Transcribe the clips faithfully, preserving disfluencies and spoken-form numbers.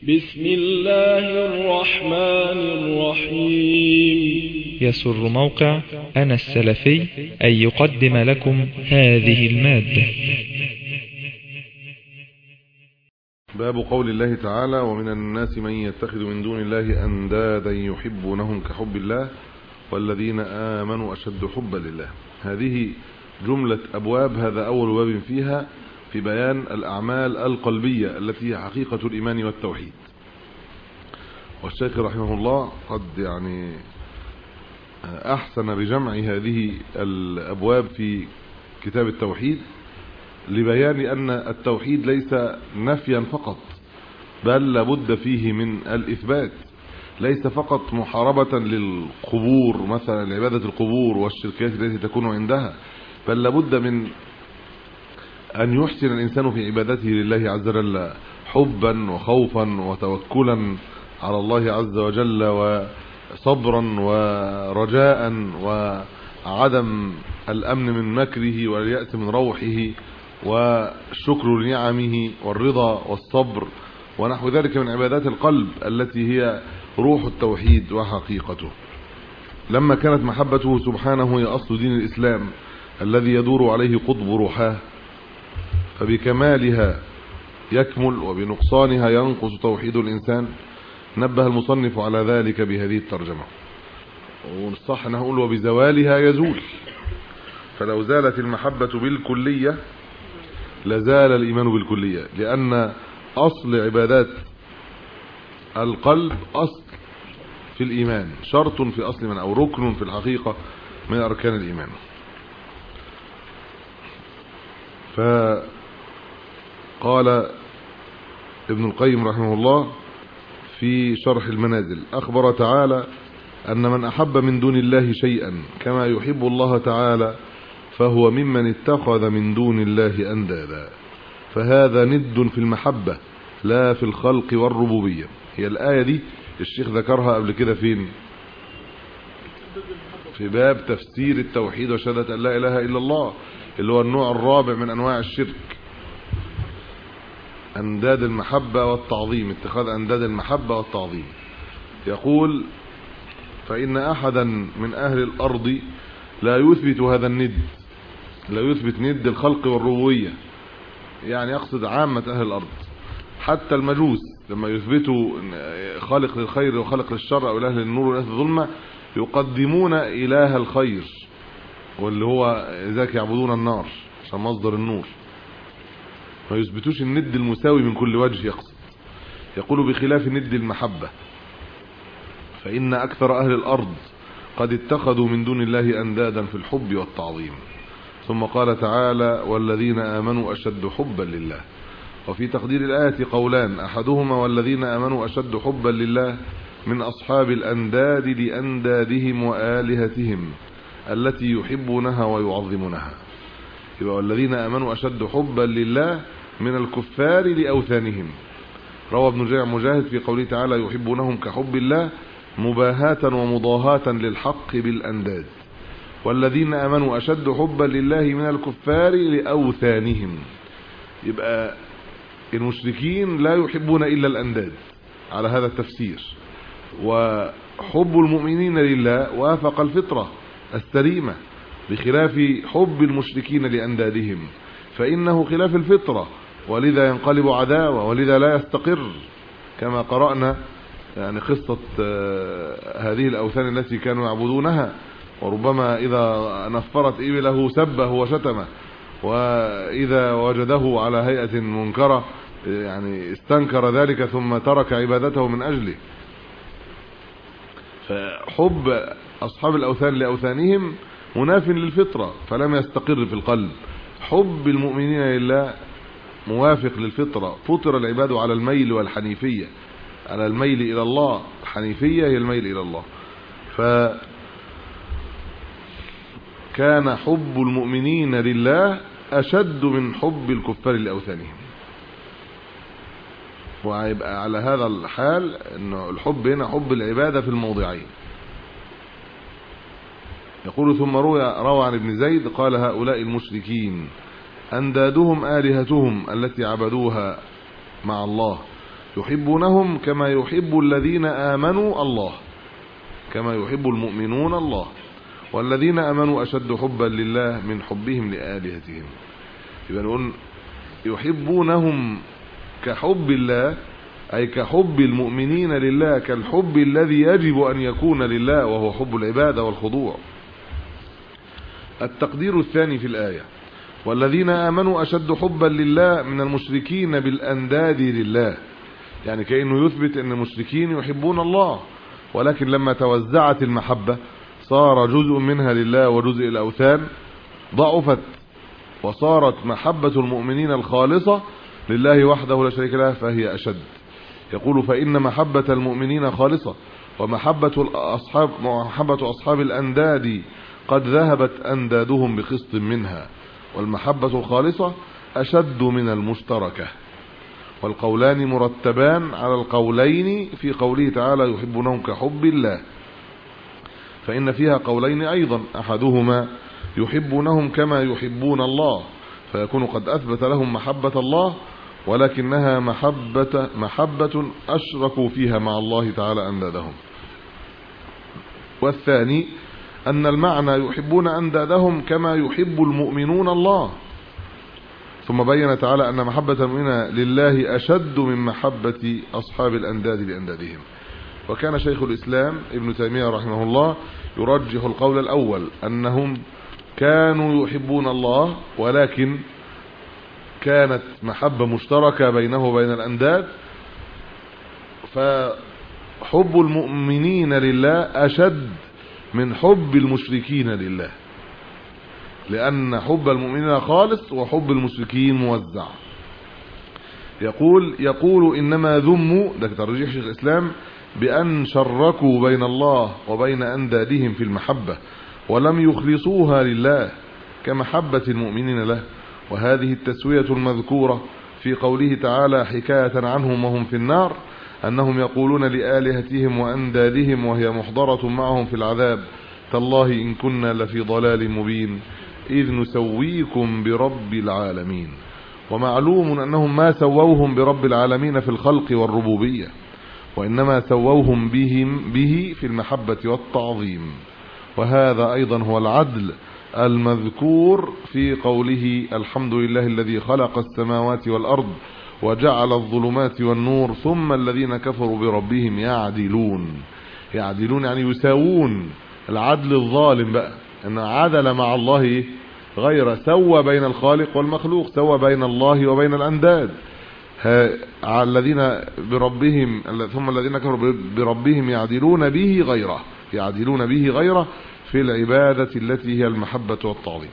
بسم الله الرحمن الرحيم. يسر موقع أنا السلفي أن يقدم لكم هذه المادة. باب قول الله تعالى: ومن الناس من يتخذ من دون الله أندادا يحبونهم كحب الله والذين آمنوا أشد حبا لله. هذه جملة أبواب، هذا أول باب فيها في بيان الأعمال القلبية التي هي حقيقة الإيمان والتوحيد. والشيخ رحمه الله قد يعني أحسن بجمع هذه الأبواب في كتاب التوحيد لبيان أن التوحيد ليس نفيا فقط، بل لابد فيه من الإثبات. ليس فقط محاربة للقبور، مثلا عبادة القبور والشركات التي تكون عندها، بل لابد من أن يحسن الإنسان في عبادته لله عز وجل حبا وخوفا وتوكلا على الله عز وجل، وصبرا ورجاء وعدم الأمن من مكره واليأس من روحه وشكر لنعمه والرضا والصبر ونحو ذلك من عبادات القلب التي هي روح التوحيد وحقيقته. لما كانت محبته سبحانه هي أصل دين الإسلام الذي يدور عليه قطب روحاه، فبكمالها يكمل وبنقصانها ينقص توحيد الإنسان. نبه المصنف على ذلك بهذه الترجمة، والصح نقول وبزوالها يزول. فلو زالت المحبة بالكلية لزال الإيمان بالكلية، لأن أصل عبادات القلب أصل في الإيمان، شرط في أصل من أو ركن في الحقيقة من أركان الإيمان. فقال ابن القيم رحمه الله في شرح المنازل: أخبر تعالى أن من أحب من دون الله شيئا كما يحب الله تعالى فهو ممن اتخذ من دون الله أندادا، فهذا ند في المحبة لا في الخلق والربوبية. هي الآية دي الشيخ ذكرها قبل كده فين؟ في باب تفسير التوحيد وشهادة أن لا إله إلا الله، اللي هو النوع الرابع من أنواع الشرك، أنداد المحبة والتعظيم، اتخاذ أنداد المحبة والتعظيم. يقول: فإن أحدا من أهل الأرض لا يثبت هذا الند، لا يثبت ند الخلق والربوبية، يعني يقصد عامة أهل الأرض. حتى المجوس لما يثبتوا خالق للخير وخالق للشر أو إله للنور وإله للظلمة يقدمون إله الخير، واللي هو ذاك يعبدون النار عشان مصدر النور، ما يثبتوش الند المساوي من كل وجه. يقصد يقول بخلاف ند المحبة، فإن أكثر أهل الأرض قد اتخذوا من دون الله أندادا في الحب والتعظيم. ثم قال تعالى: والذين آمنوا أشد حبا لله. وفي تقدير الآية قولان: أحدهما والذين آمنوا أشد حبا لله من أصحاب الأنداد لأندادهم وآلهتهم التي يحبونها ويعظمونها. يبقى والذين آمنوا أشد حبا لله من الكفار لأوثانهم. روى ابن جرير مجاهد في قوله تعالى: يحبونهم كحب الله مباهاة ومضاهاة للحق بالأنداد. والذين آمنوا أشد حبا لله من الكفار لأوثانهم. يبقى المشركين لا يحبون إلا الأنداد على هذا التفسير، وحب المؤمنين لله وافق الفطرة السليمة، بخلاف حب المشركين لأندادهم فإنه خلاف الفطرة، ولذا ينقلب عداوة، ولذا لا يستقر. كما قرأنا يعني قصة هذه الأوثان التي كانوا يعبدونها، وربما إذا نفرت إبله سبه وشتمه، وإذا وجده على هيئة منكرة يعني استنكر ذلك ثم ترك عبادته من أجله. فحب أصحاب الأوثان لأوثانهم مناف للفطرة فلم يستقر في القلب. حب المؤمنين لله موافق للفطرة، فطر العباد على الميل والحنيفية، على الميل إلى الله. الحنيفية هي الميل إلى الله. فكان حب المؤمنين لله أشد من حب الكفار لأوثانهم. ويبقى على هذا الحال أنه الحب هنا حب العبادة في الموضعين. يقول: ثم روى, روى عن ابن زيد قال: هؤلاء المشركين أندادهم آلهتهم التي عبدوها مع الله، يحبونهم كما يحب الذين آمنوا الله، كما يحب المؤمنون الله، والذين آمنوا أشد حبا لله من حبهم لآلهتهم. يبقى نقول يحبونهم كحب الله، أي كحب المؤمنين لله، كالحب الذي يجب أن يكون لله، وهو حب العبادة والخضوع. التقدير الثاني في الآية: والذين آمنوا أشد حبا لله من المشركين بالأنداد لله، يعني كأنه يثبت أن المشركين يحبون الله، ولكن لما توزعت المحبة صار جزء منها لله وجزء الأوثان ضعفت، وصارت محبة المؤمنين الخالصة لله وحده لا شريك له فهي أشد. يقول: فإن محبة المؤمنين خالصة، ومحبة الأصحاب محبة أصحاب الأنداد قد ذهبت أندادهم بقسط منها، والمحبة الخالصة أشد من المشتركة. والقولان مرتبان على القولين في قوله تعالى: يحبونهم كحب الله، فإن فيها قولين أيضا، أحدهما يحبونهم كما يحبون الله، فيكون قد أثبت لهم محبة الله، ولكنها محبة محبة أشركوا فيها مع الله تعالى أندادهم. والثاني أن المعنى يحبون أندادهم كما يحب المؤمنون الله، ثم بين تعالى أن محبة المؤمنين لله أشد من محبة أصحاب الأنداد لأندادهم. وكان شيخ الإسلام ابن تيمية رحمه الله يرجح القول الأول، أنهم كانوا يحبون الله، ولكن كانت محبة مشتركة بينه وبين الأنداد، فحب المؤمنين لله أشد من حب المشركين لله، لأن حب المؤمنين خالص وحب المشركين موزع. يقول يقول إنما ذموا، ده ترجيح شيخ الإسلام، بأن شركوا بين الله وبين أندادهم في المحبة، ولم يخلصوها لله كمحبة المؤمنين له. وهذه التسوية المذكورة في قوله تعالى حكاية عنهم وهم في النار، أنهم يقولون لآلهتهم وأندادهم وهي محضرة معهم في العذاب: تالله إن كنا لفي ضلال مبين إذ نسويكم برب العالمين. ومعلوم أنهم ما سووهم برب العالمين في الخلق والربوبية، وإنما سووهم بهم به في المحبة والتعظيم. وهذا أيضا هو العدل المذكور في قوله: الحمد لله الذي خلق السماوات والأرض وجعل الظلمات والنور ثم الذين كفروا بربهم يعدلون. يعدلون يعني يساوون، العدل الظالم بقى ان عدل مع الله غير، سوى بين الخالق والمخلوق، سوى بين الله وبين الأنداد. الذين بربهم ثم الذين كفروا بربهم يعدلون به غيره، يعدلون به غيره في العبادة التي هي المحبة والتعظيم.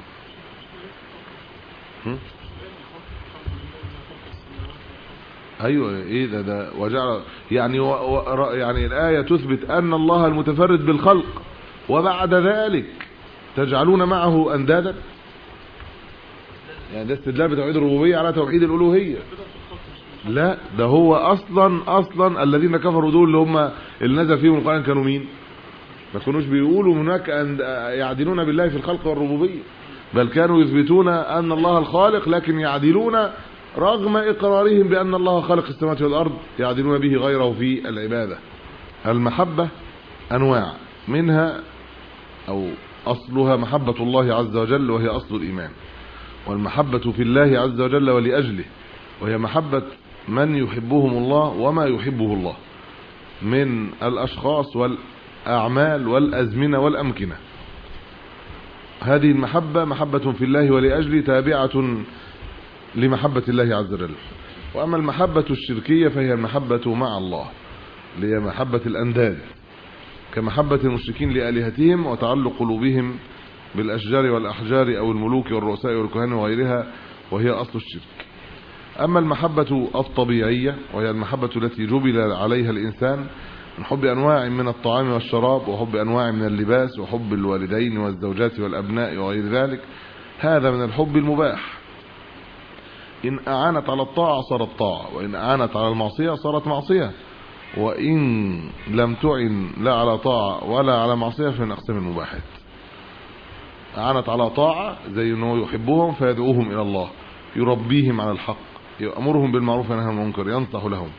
ايوه ايه ده ده وجعل يعني و يعني الآية تثبت أن الله المتفرد بالخلق، وبعد ذلك تجعلون معه أندادا، يعني ده استدلال بتوحيد الربوبية على توحيد الألوهية. لا، ده هو اصلا اصلا الذين كفروا دول اللي هم اللي نزل فيهم القرآن كانوا مين؟ ما كانوش بيقولوا هناك أن يعدلون بالله في الخلق والربوبية، بل كانوا يثبتون أن الله الخالق، لكن يعدلون رغم إقرارهم بأن الله خلق السماوات والأرض، يعدلون به غيره في العبادة. المحبة أنواع، منها أو أصلها محبة الله عز وجل وهي أصل الإيمان، والمحبة في الله عز وجل ولأجله، وهي محبة من يحبهم الله وما يحبه الله من الأشخاص والأعمال والأزمنة والأمكنة. هذه المحبة محبة في الله ولأجله تابعة لمحبة الله عز وجل. وأما المحبة الشركية فهي المحبة مع الله، اللي هي محبة الأنداد، كمحبة المشركين لآلهتهم وتعلق قلوبهم بالأشجار والأحجار أو الملوك والرؤساء والكهان وغيرها، وهي أصل الشرك. أما المحبة الطبيعية وهي المحبة التي جبل عليها الإنسان من حب أنواع من الطعام والشراب، وحب أنواع من اللباس، وحب الوالدين والزوجات والأبناء وغير ذلك، هذا من الحب المباح. إن أعانت على الطاعة صارت طاعة، وإن أعانت على المعصية صارت معصية، وإن لم تعن لا على طاعة ولا على معصية فمن أقسام المباحات. أعانت على طاعة زي أنه يحبهم فيدعوهم إلى الله، يربيهم على الحق، يأمرهم بالمعروف وينهى عن المنكر، ينصح لهم.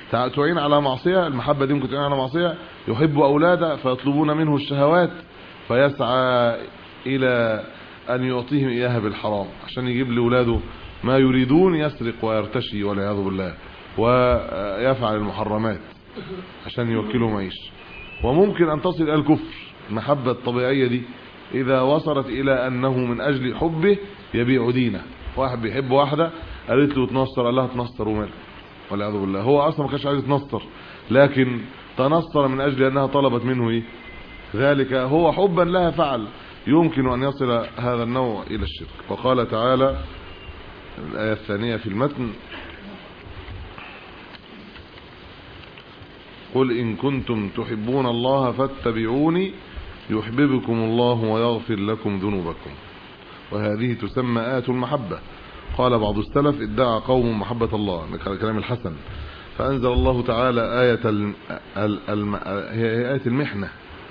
تعين على معصية، المحبة دي ممكن تعين على معصية، يحب أولاده فيطلبون منه الشهوات فيسعى إلى أن يعطيهم إياها بالحرام عشان يجيب لأولاده ما يريدون، يسرق ويرتشي والعياذ بالله ويفعل المحرمات عشان يوكلهم عيش. وممكن أن تصل إلى الكفر. المحبة الطبيعية دي إذا وصلت إلى أنه من أجل حبه يبيع دينه. واحد بيحب واحدة قالت له تنصر، قال لها تنصر ومال والعياذ بالله، هو أصلا ما كانش عايز يتنصر لكن تنصر من أجل أنها طلبت منه إيه ذلك، هو حبا لها فعل. يمكن أن يصل هذا النوع إلى الشرك. وقال تعالى الآية الثانية في المتن: قل إن كنتم تحبون الله فاتبعوني يحببكم الله ويغفر لكم ذنوبكم. وهذه تسمى آية المحبة. قال بعض السلف: ادعى قوم محبة الله، كلام الحسن، فأنزل الله تعالى آية ال... ال... ال... هي آية المحنة،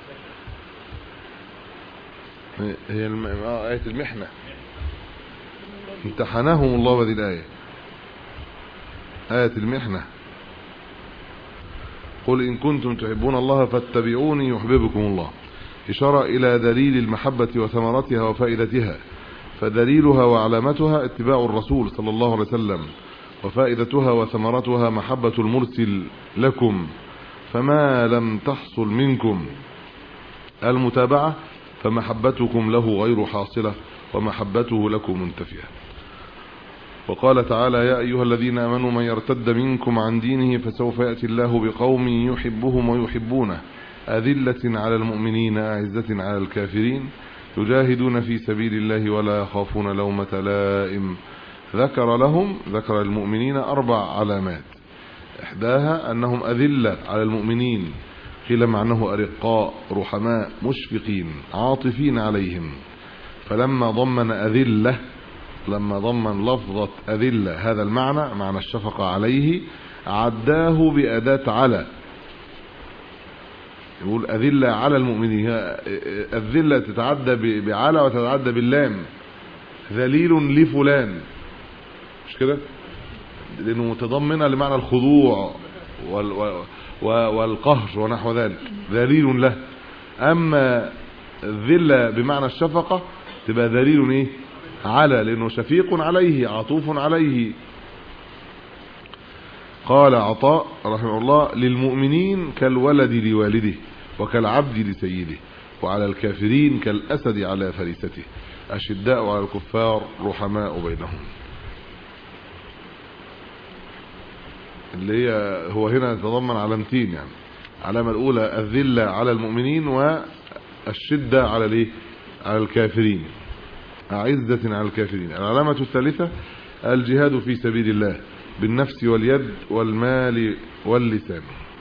هي الم... آية المحنة، امتحناهم الله بهذه الآية، آية المحنة. قل إن كنتم تحبون الله فاتبعوني يحببكم الله، إشارة إلى دليل المحبة وثمرتها وفائدتها. فدليلها وعلامتها اتباع الرسول صلى الله عليه وسلم، وفائدتها وثمرتها محبة المرسل لكم. فما لم تحصل منكم المتابعة فمحبتكم له غير حاصلة ومحبته لكم منتفية. وقال تعالى: يا أيها الذين آمنوا من يرتد منكم عن دينه فسوف يأتي الله بقوم يحبهم ويحبونه أذلة على المؤمنين أعزة على الكافرين يجاهدون في سبيل الله ولا يخافون لومة لائم. ذكر لهم ذكر المؤمنين أربع علامات، إحداها أنهم أذلة على المؤمنين، قيل معناه أرقاء رحماء مشفقين عاطفين عليهم. فلما ضمن أذلة لما ضمن لفظة أذلة هذا المعنى، معنى الشفقة عليه، عداه بأداة على، يقول أذلة على المؤمنين. الذلة تتعدى بعلى وتتعدى باللام، ذليل لفلان، مش كده؟ لأنه متضمنة لمعنى الخضوع والقهر ونحو ذلك، ذليل له. أما الذلة بمعنى الشفقة تبقى ذليل إيه؟ على، لأنه شفيق عليه عطوف عليه. قال عطاء رحمه الله: للمؤمنين كالولد لوالده وكالعبد لسيده، وعلى الكافرين كالأسد على فريسته، أشداء على الكفار رحماء بينهم. اللي هي هو هنا يتضمن علامتين، يعني العلامة الأولى الذلة على المؤمنين والشدة على الايه؟ على الكافرين، أعزة على الكافرين. العلامة الثالثة الجهاد في سبيل الله بالنفس واليد والمال واللسان،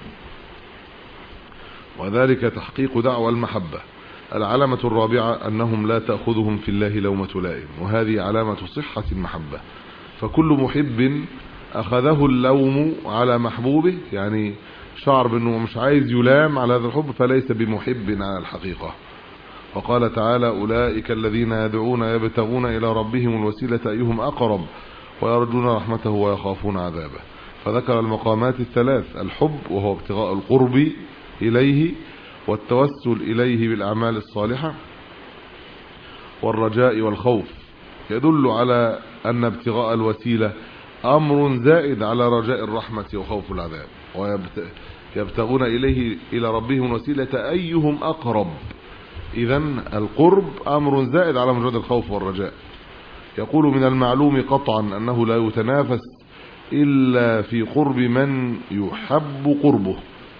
وذلك تحقيق دعوى المحبة. العلامة الرابعة أنهم لا تأخذهم في الله لومة لائم، وهذه علامة صحة المحبة. فكل محب أخذه اللوم على محبوبه، يعني شعر بأنه مش عايز يلام على هذا الحب، فليس بمحب على الحقيقة. وقال تعالى: أولئك الذين يدعون يبتغون إلى ربهم الوسيلة أيهم أقرب ويرجون رحمته ويخافون عذابه. فذكر المقامات الثلاث: الحب وهو ابتغاء القرب إليه، والتوسل إليه بالأعمال الصالحة، والرجاء والخوف، يدل على أن ابتغاء الوسيلة أمر زائد على رجاء الرحمة وخوف العذاب. ويبتغون إليه إلى ربهم الوسيلة أيهم أقرب، إذن القرب أمر زائد على مجرد الخوف والرجاء. يقول: من المعلوم قطعا أنه لا يتنافس إلا في قرب من يحب قربه،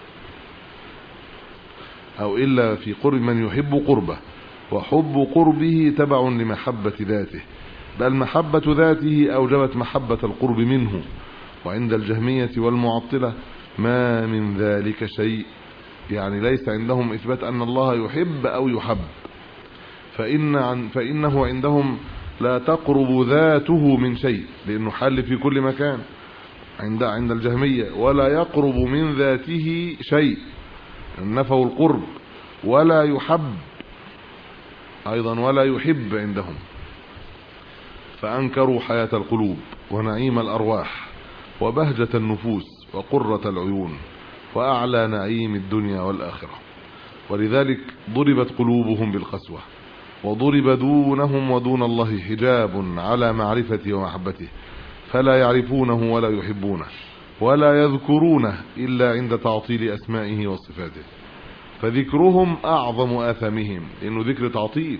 أو إلا في قرب من يحب قربه، وحب قربه تبع لمحبة ذاته، بل محبة ذاته أوجبت محبة القرب منه. وعند الجهمية والمعطلة ما من ذلك شيء، يعني ليس عندهم إثبات أن الله يحب أو يحب، فإن عن فإنه عندهم لا تقرب ذاته من شيء، لأنه حل في كل مكان عند عند الجهمية، ولا يقرب من ذاته شيء، نفوا القرب، ولا يحب أيضا ولا يحب عندهم، فأنكروا حياة القلوب ونعيم الأرواح وبهجة النفوس وقرة العيون وأعلى نعيم الدنيا والآخرة. ولذلك ضربت قلوبهم بالقسوة، وضرب دونهم ودون الله حجاب على معرفته ومحبته، فلا يعرفونه ولا يحبونه ولا يذكرونه إلا عند تعطيل أسمائه وصفاته. فذكرهم أعظم آثامهم، لأنه ذكر تعطيل،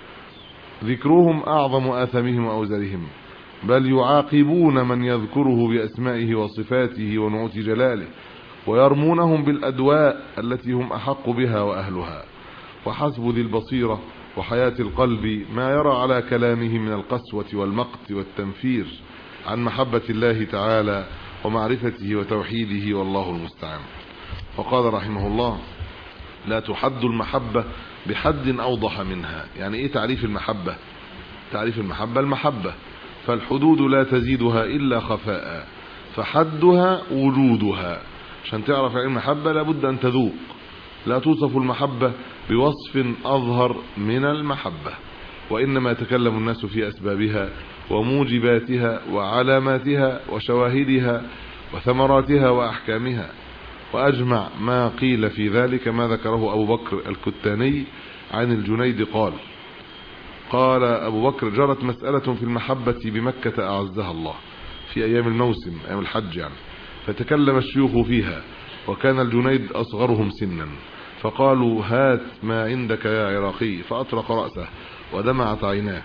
ذكرهم أعظم آثامهم وأوزرهم، بل يعاقبون من يذكره بأسمائه وصفاته ونعوت جلاله، ويرمونهم بالأدواء التي هم أحق بها وأهلها. وحسب ذي البصيرة وحياة القلب ما يرى على كلامه من القسوة والمقت والتنفير عن محبة الله تعالى ومعرفته وتوحيده، والله المستعان. وقال رحمه الله: لا تحد المحبة بحد أوضح منها. يعني إيه تعريف المحبة؟ تعريف المحبة المحبة، فالحدود لا تزيدها إلا خفاء، فحدها وجودها. عشان تعرف عن المحبة لابد أن تذوق. لا توصف المحبة بوصف أظهر من المحبة، وإنما يتكلم الناس في أسبابها وموجباتها وعلاماتها وشواهدها وثمراتها وأحكامها. وأجمع ما قيل في ذلك ما ذكره أبو بكر الكتاني عن الجنيد قال: قال أبو بكر: جرت مسألة في المحبة بمكة أعزها الله في أيام الموسم، أيام الحج يعني، فتكلم الشيوخ فيها، وكان الجنيد أصغرهم سنا، فقالوا: هات ما عندك يا عراقي، فأطرق رأسه ودمعت عيناه،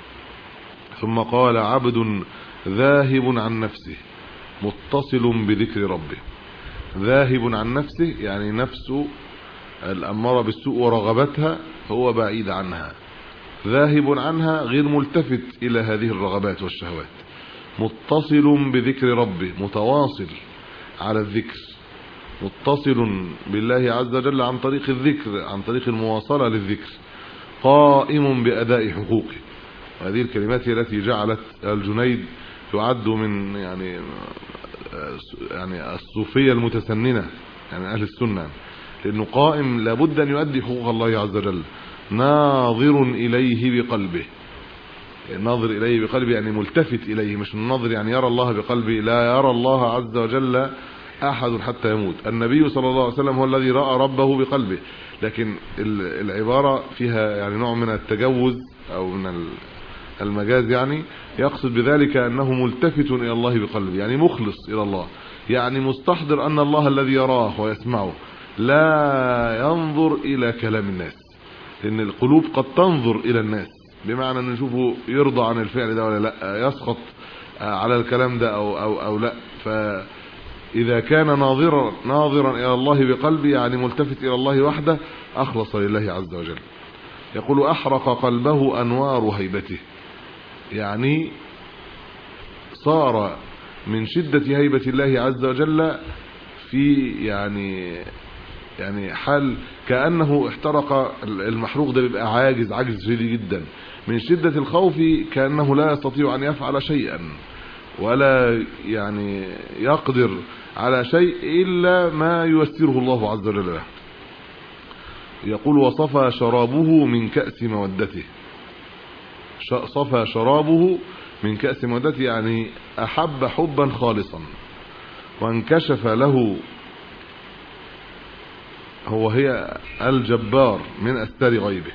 ثم قال: عبد ذاهب عن نفسه متصل بذكر ربه. ذاهب عن نفسه يعني نفسه الأمارة بالسوء ورغبتها هو بعيد عنها، ذاهب عنها غير ملتفت إلى هذه الرغبات والشهوات، متصل بذكر ربه متواصل على الذكر، متصل بالله عز وجل عن طريق الذكر، عن طريق المواصلة للذكر، قائم بأداء حقوقه. هذه الكلمات هي التي جعلت الجنيد يعد من يعني يعني الصوفية المتسننة، يعني أهل السنة، لأنه قائم لابد أن يؤدي حقوق الله عز وجل، ناظر إليه بقلبه. الناظر إليه بقلبه يعني ملتفت إليه، مش الناظر يعني يرى الله بقلبه، لا، يرى الله عز وجل أحد حتى يموت. النبي صلى الله عليه وسلم هو الذي رأى ربه بقلبه، لكن العبارة فيها يعني نوع من التجوز أو من المجاز، يعني يقصد بذلك أنه ملتفت إلى الله بقلبه، يعني مخلص إلى الله، يعني مستحضر أن الله الذي يراه ويسمعه، لا ينظر إلى كلام الناس، لأن القلوب قد تنظر إلى الناس، بمعنى أن نشوفه يرضى عن الفعل ده ولا لا، يسخط على الكلام ده أو, أو, أو لا. فإذا كان ناظرا ناظرا إلى الله بقلبه يعني ملتفت إلى الله وحده، أخلص لله عز وجل. يقول: أحرق قلبه أنوار هيبته، يعني صار من شدة هيبة الله عز وجل في يعني يعني حال كأنه احترق. المحروق ده بيبقى عاجز عجز شديد جدا من شدة الخوف، كأنه لا يستطيع أن يفعل شيئا ولا يعني يقدر على شيء إلا ما ييسره الله عز وجل له. يقول: وصفى شرابه من كأس مودته. صفى شرابه من كأس مودته يعني أحب حبا خالصا، وانكشف له، هو هي الجبار من أستار غيبه،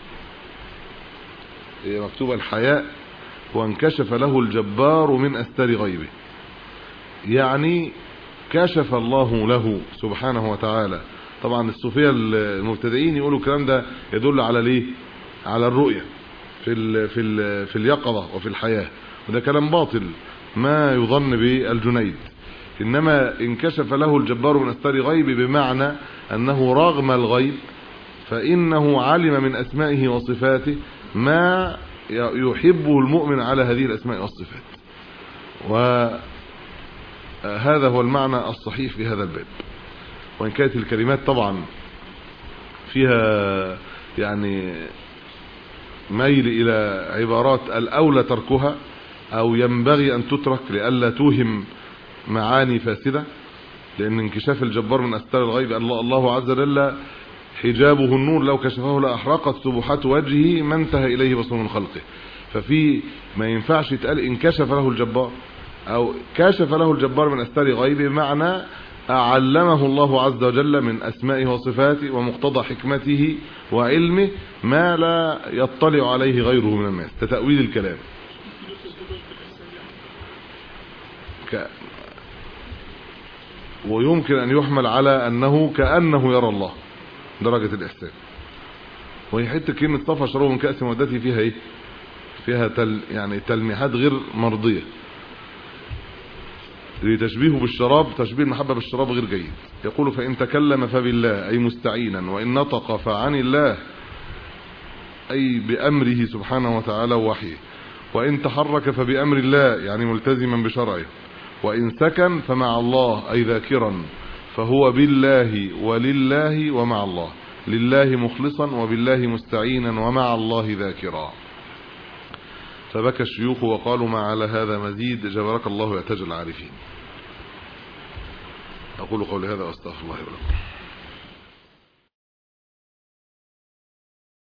هي مكتوبة الحياء، وانكشف له الجبار من أستار غيبه، يعني كشف الله له سبحانه وتعالى. طبعا الصوفية المبتدئين يقولوا الكلام ده يدل على ليه؟ على الرؤية في ال في ال في اليقظة وفي الحياة، وده كلام باطل ما يظن بالجنيد. إنما انكشف له الجبار من أستار غيب بمعنى أنه رغم الغيب فإنه علم من أسمائه وصفاته ما يحبه المؤمن على هذه الأسماء والصفات. وهذا هو المعنى الصحيح في هذا الباب. وإن كانت الكلمات طبعا فيها يعني ميل إلى عبارات الأولى تركها أو ينبغي أن تترك لئلا توهم معاني فاسدة، لأن انكشاف الجبار من أستار الغيب الله عز وجل حجابه النور، لو كشفه لأحرقت سبحات وجهه ما انتهى إليه بصر من خلقه. ففي ما ينفعش يتقال انكشف له الجبار أو كشف له الجبار من أستار غيب، بمعنى علمه الله عز وجل من أسمائه وصفاته ومقتضى حكمته وعلمه ما لا يطلع عليه غيره من الناس. تتأويل الكلام ك... ويمكن أن يحمل على أنه كأنه يرى الله، درجة الإحسان. وهي حتة كلمة صفى شربه من كأس مودته فيها إيه؟ فيها تل يعني تلميحات غير مرضية. لتشبيهه بالشراب، تشبيه المحبة بالشراب غير جيد. يقول فإن تكلم فبالله أي مستعينا، وإن نطق فعن الله أي بأمره سبحانه وتعالى ووحيه، وإن تحرك فبأمر الله يعني ملتزما بشرعه، وإن سكن فمع الله أي ذاكرا، فهو بالله ولله ومع الله، لله مخلصا وبالله مستعينا ومع الله ذاكرا. فبكى الشيوخ وقالوا ما على هذا مزيد، جبرك الله يعتج العارفين. أقول قولي هذا وأستغفر الله ولكم.